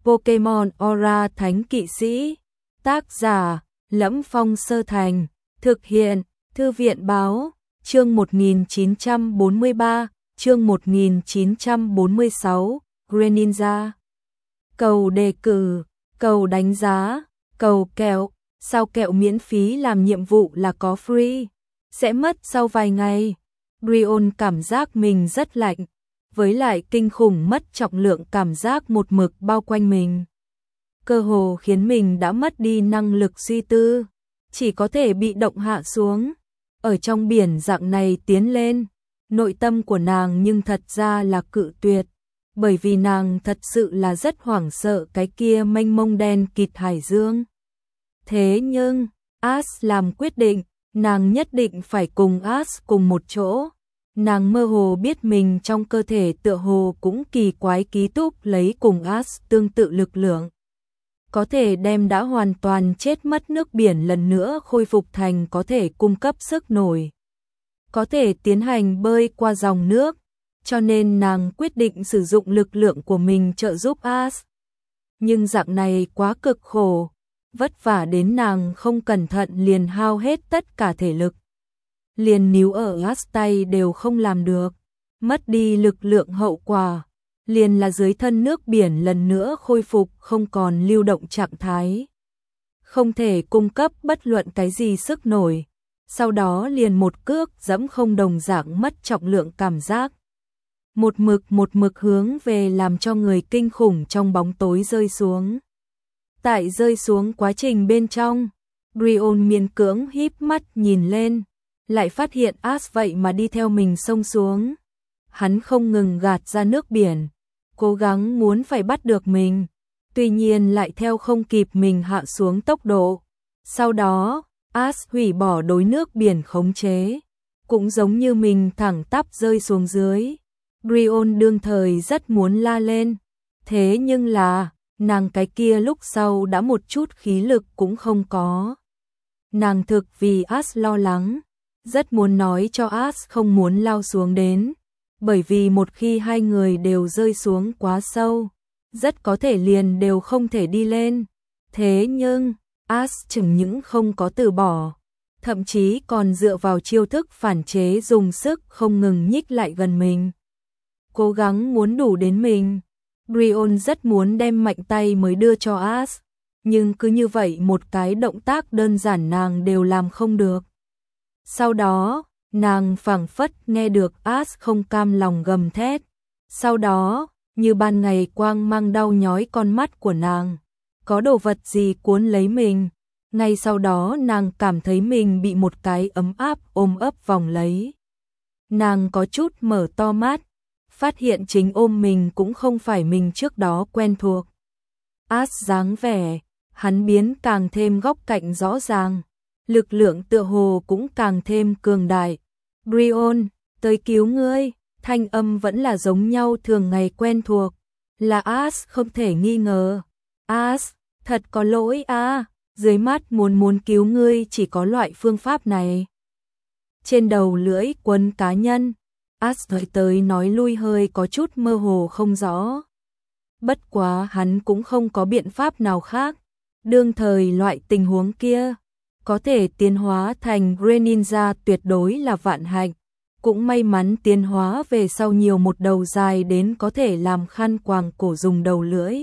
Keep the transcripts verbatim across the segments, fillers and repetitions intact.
Pokemon Aura Thánh Kỵ Sĩ. Tác giả: Lẫm Phong Sơ Thành. Thực hiện: Thư viện báo. Chương một nghìn chín trăm bốn mươi ba, chương một nghìn chín trăm bốn mươi sáu, Greninja. Cầu đề cử, cầu đánh giá, cầu kẹo. Sao kẹo miễn phí làm nhiệm vụ là có free? Sẽ mất sau vài ngày. Brion cảm giác mình rất lạnh, với lại kinh khủng mất trọng lượng cảm giác một mực bao quanh mình. Cơ hồ khiến mình đã mất đi năng lực suy tư, chỉ có thể bị động hạ xuống. Ở trong biển dạng này tiến lên, nội tâm của nàng nhưng thật ra là cự tuyệt, bởi vì nàng thật sự là rất hoảng sợ cái kia mênh mông đen kịt hải dương. Thế nhưng, Ash làm quyết định, nàng nhất định phải cùng Ash cùng một chỗ. Nàng mơ hồ biết mình trong cơ thể tựa hồ cũng kỳ quái ký túc lấy cùng Ash tương tự lực lượng, có thể đem đã hoàn toàn chết mất nước biển lần nữa khôi phục thành có thể cung cấp sức nổi, có thể tiến hành bơi qua dòng nước, cho nên nàng quyết định sử dụng lực lượng của mình trợ giúp Ash. Nhưng dạng này quá cực khổ, vất vả đến nàng không cẩn thận liền hao hết tất cả thể lực. Liền níu ở Ash tay đều không làm được, mất đi lực lượng hậu quả, liền là dưới thân nước biển lần nữa khôi phục không còn lưu động trạng thái, không thể cung cấp bất luận cái gì sức nổi. Sau đó liền một cước dẫm không đồng dạng mất trọng lượng cảm giác. Một mực một mực hướng về làm cho người kinh khủng trong bóng tối rơi xuống. Tại rơi xuống quá trình bên trong, Brion miễn cưỡng híp mắt nhìn lên, lại phát hiện Ash vậy mà đi theo mình xông xuống. Hắn không ngừng gạt ra nước biển, cố gắng muốn phải bắt được mình, tuy nhiên lại theo không kịp mình hạ xuống tốc độ. Sau đó, Ash hủy bỏ đối nước biển khống chế, cũng giống như mình thẳng tắp rơi xuống dưới. Brion đương thời rất muốn la lên, thế nhưng là, nàng cái kia lúc sau đã một chút khí lực cũng không có. Nàng thực vì Ash lo lắng, rất muốn nói cho Ash không muốn lao xuống đến, bởi vì một khi hai người đều rơi xuống quá sâu, rất có thể liền đều không thể đi lên. Thế nhưng, Ash chẳng những không có từ bỏ, thậm chí còn dựa vào chiêu thức phản chế dùng sức không ngừng nhích lại gần mình, cố gắng muốn đủ đến mình. Brion rất muốn đem mạnh tay mới đưa cho Ash, nhưng cứ như vậy một cái động tác đơn giản nàng đều làm không được. Sau đó, nàng phảng phất nghe được Ash không cam lòng gầm thét. Sau đó, như ban ngày quang mang đau nhói con mắt của nàng, có đồ vật gì cuốn lấy mình. Ngay sau đó nàng cảm thấy mình bị một cái ấm áp ôm ấp vòng lấy. Nàng có chút mở to mắt, phát hiện chính ôm mình cũng không phải mình trước đó quen thuộc. Ash dáng vẻ, hắn biến càng thêm góc cạnh rõ ràng, lực lượng tựa hồ cũng càng thêm cường đại. Brion, tới cứu ngươi, thanh âm vẫn là giống nhau thường ngày quen thuộc, là Ash không thể nghi ngờ. Ash, thật có lỗi a, dưới mắt muốn muốn cứu ngươi chỉ có loại phương pháp này. Trên đầu lưỡi quấn cá nhân, Ash tới tới nói lui hơi có chút mơ hồ không rõ. Bất quá hắn cũng không có biện pháp nào khác, đương thời loại tình huống kia, có thể tiến hóa thành Greninja tuyệt đối là vạn hạnh, cũng may mắn tiến hóa về sau nhiều một đầu dài đến có thể làm khăn quàng cổ dùng đầu lưỡi.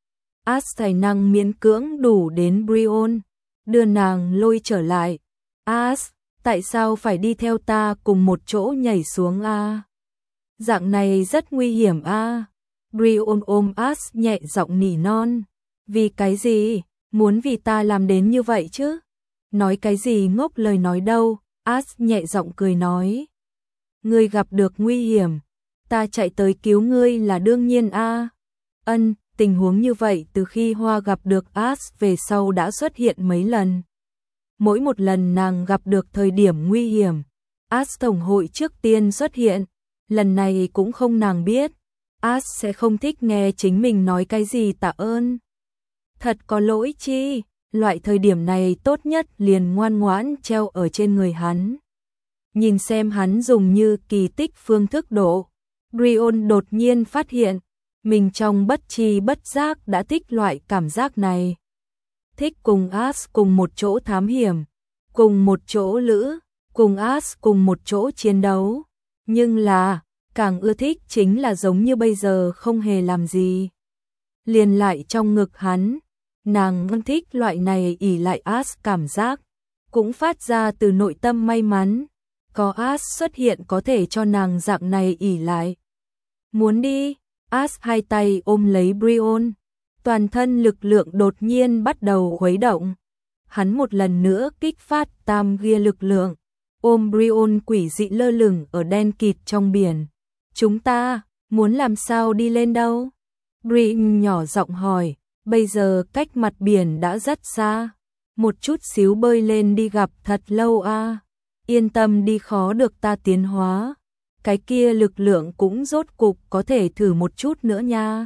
Ash tài năng miễn cưỡng đủ đến Brion, đưa nàng lôi trở lại. Ash, tại sao phải đi theo ta cùng một chỗ nhảy xuống a? Dạng này rất nguy hiểm a. Brion ôm Ash nhẹ giọng nỉ non. Vì cái gì? Muốn vì ta làm đến như vậy chứ? Nói cái gì ngốc lời nói đâu? Ash nhẹ giọng cười nói. Ngươi gặp được nguy hiểm, ta chạy tới cứu ngươi là đương nhiên a. Ân, tình huống như vậy từ khi Hoa gặp được Ash về sau đã xuất hiện mấy lần. Mỗi một lần nàng gặp được thời điểm nguy hiểm, Ash tổng hội trước tiên xuất hiện, lần này cũng không nàng biết, Ash sẽ không thích nghe chính mình nói cái gì tạ ơn. Thật có lỗi chi, loại thời điểm này tốt nhất liền ngoan ngoãn treo ở trên người hắn. Nhìn xem hắn dùng như kỳ tích phương thức độ, Brion đột nhiên phát hiện, Mình trong bất tri bất giác đã thích loại cảm giác này. Thích cùng Ash cùng một chỗ thám hiểm, cùng một chỗ lữ, cùng Ash cùng một chỗ chiến đấu. Nhưng là, càng ưa thích chính là giống như bây giờ không hề làm gì. Liền lại trong ngực hắn, nàng thích loại này ỉ lại Ash cảm giác, cũng phát ra từ nội tâm may mắn. Có Ash xuất hiện có thể cho nàng dạng này ỉ lại. Muốn đi, Ash hai tay ôm lấy Brion, toàn thân lực lượng đột nhiên bắt đầu khuấy động. Hắn một lần nữa kích phát tam gia lực lượng, ôm Brion quỷ dị lơ lửng ở đen kịt trong biển. Chúng ta, muốn làm sao đi lên đâu? Brion nhỏ giọng hỏi, bây giờ cách mặt biển đã rất xa. Một chút xíu bơi lên đi gặp thật lâu a. À. Yên tâm đi, khó được ta tiến hóa. Cái kia lực lượng cũng rốt cục có thể thử một chút nữa nha.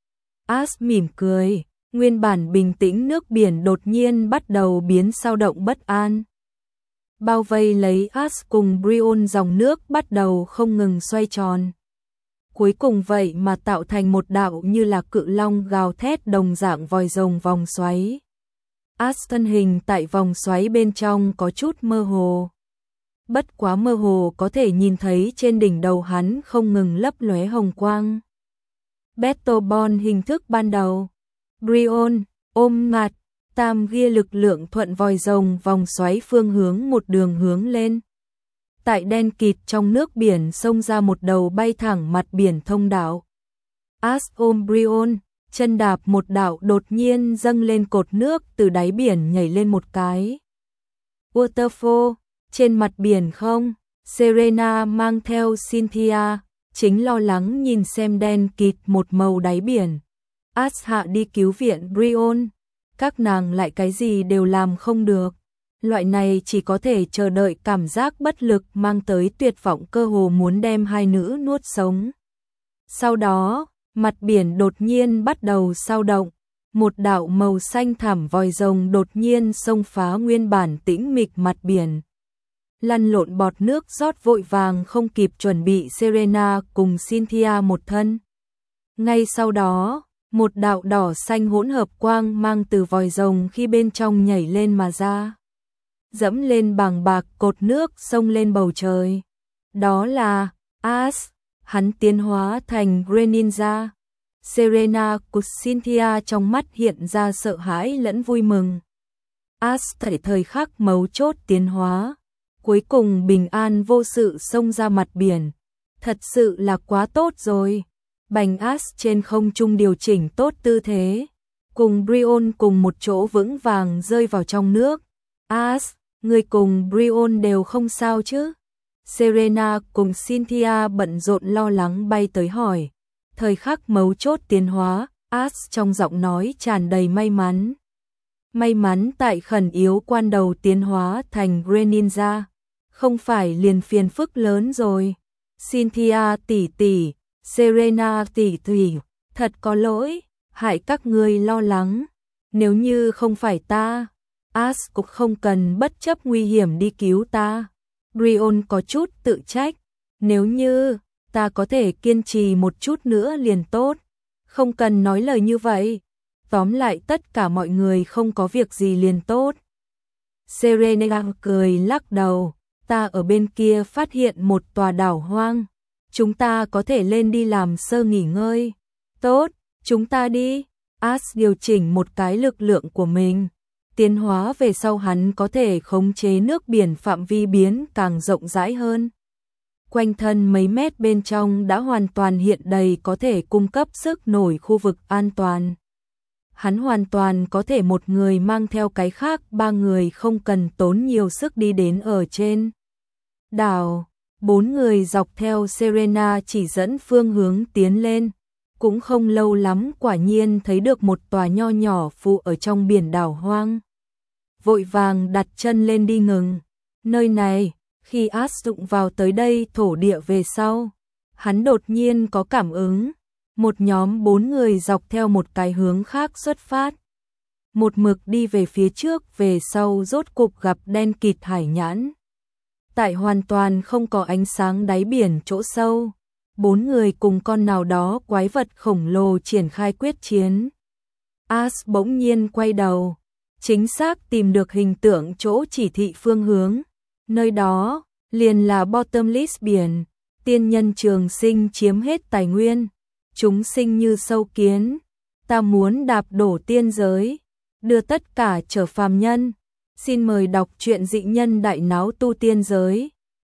Ash mỉm cười, nguyên bản bình tĩnh nước biển đột nhiên bắt đầu biến sao động bất an. Bao vây lấy Ash cùng Brion, dòng nước bắt đầu không ngừng xoay tròn. Cuối cùng vậy mà tạo thành một đạo như là cự long gào thét đồng dạng vòi rồng vòng xoáy. Ash thân hình tại vòng xoáy bên trong có chút mơ hồ. Bất quá mơ hồ có thể nhìn thấy trên đỉnh đầu hắn không ngừng lấp lóe hồng quang. Battle Bond hình thức ban đầu. Brion ôm mặt, tam gia lực lượng thuận vòi rồng vòng xoáy phương hướng một đường hướng lên. Tại đen kịt trong nước biển xông ra một đầu bay thẳng mặt biển thông đạo. Ash ôm Brion, chân đạp một đạo đột nhiên dâng lên cột nước từ đáy biển nhảy lên một cái. Waterfall, trên mặt biển không, Serena mang theo Cynthia, chính lo lắng nhìn xem đen kịt một màu đáy biển. Ash hạ đi cứu viện Brion, các nàng lại cái gì đều làm không được. Loại này chỉ có thể chờ đợi cảm giác bất lực mang tới tuyệt vọng, cơ hồ muốn đem hai nữ nuốt sống. Sau đó, mặt biển đột nhiên bắt đầu sao động, một đạo màu xanh thẳm vòi rồng đột nhiên xông phá nguyên bản tĩnh mịch mặt biển. Lăn lộn bọt nước rót vội vàng không kịp chuẩn bị Serena cùng Cynthia một thân. Ngay sau đó, một đạo đỏ xanh hỗn hợp quang mang từ vòi rồng khi bên trong nhảy lên mà ra. Dẫm lên bàng bạc cột nước xông lên bầu trời. Đó là Ash, hắn tiến hóa thành Greninja. Serena cùng Cynthia trong mắt hiện ra sợ hãi lẫn vui mừng. Ash tại thời khắc mấu chốt tiến hóa, cuối cùng bình an vô sự xông ra mặt biển. Thật sự là quá tốt rồi. Bành Ash trên không trung điều chỉnh tốt tư thế, cùng Brion cùng một chỗ vững vàng rơi vào trong nước. Ash, người cùng Brion đều không sao chứ? Serena cùng Cynthia bận rộn lo lắng bay tới hỏi. Thời khắc mấu chốt tiến hóa, Ash trong giọng nói tràn đầy may mắn. May mắn tại khẩn yếu quan đầu tiến hóa thành Greninja, không phải liền phiền phức lớn rồi. Cynthia tỷ tỷ, Serena tỷ tỷ, thật có lỗi, hại các ngươi lo lắng. Nếu như không phải ta, Ash cũng không cần bất chấp nguy hiểm đi cứu ta. Brion có chút tự trách, nếu như ta có thể kiên trì một chút nữa liền tốt. Không cần nói lời như vậy. Tóm lại tất cả mọi người không có việc gì liền tốt. Serena cười lắc đầu, ta ở bên kia phát hiện một tòa đảo hoang. Chúng ta có thể lên đi làm sơ nghỉ ngơi. Tốt, chúng ta đi. Ash điều chỉnh một cái lực lượng của mình. Tiến hóa về sau hắn có thể khống chế nước biển phạm vi biến càng rộng rãi hơn. Quanh thân mấy mét bên trong đã hoàn toàn hiện đầy có thể cung cấp sức nổi khu vực an toàn. Hắn hoàn toàn có thể một người mang theo cái khác ba người không cần tốn nhiều sức đi đến ở trên đảo. Bốn người dọc theo Serena chỉ dẫn phương hướng tiến lên. Cũng không lâu lắm quả nhiên thấy được một tòa nho nhỏ phụ ở trong biển đảo hoang. Vội vàng đặt chân lên đi ngừng. Nơi này, khi Ash đụng vào tới đây thổ địa về sau, hắn đột nhiên có cảm ứng. Một nhóm bốn người dọc theo một cái hướng khác xuất phát. Một mực đi về phía trước về sau rốt cục gặp đen kịt hải nhãn. Tại hoàn toàn không có ánh sáng đáy biển chỗ sâu, bốn người cùng con nào đó quái vật khổng lồ triển khai quyết chiến. Ash bỗng nhiên quay đầu, chính xác tìm được hình tượng chỗ chỉ thị phương hướng. Nơi đó, liền là Bottomless biển, tiên nhân trường sinh chiếm hết tài nguyên, chúng sinh như sâu kiến, ta muốn đạp đổ tiên giới, đưa tất cả trở phàm nhân. Xin mời đọc truyện Dị Nhân Đại Náo Tu Tiên Giới.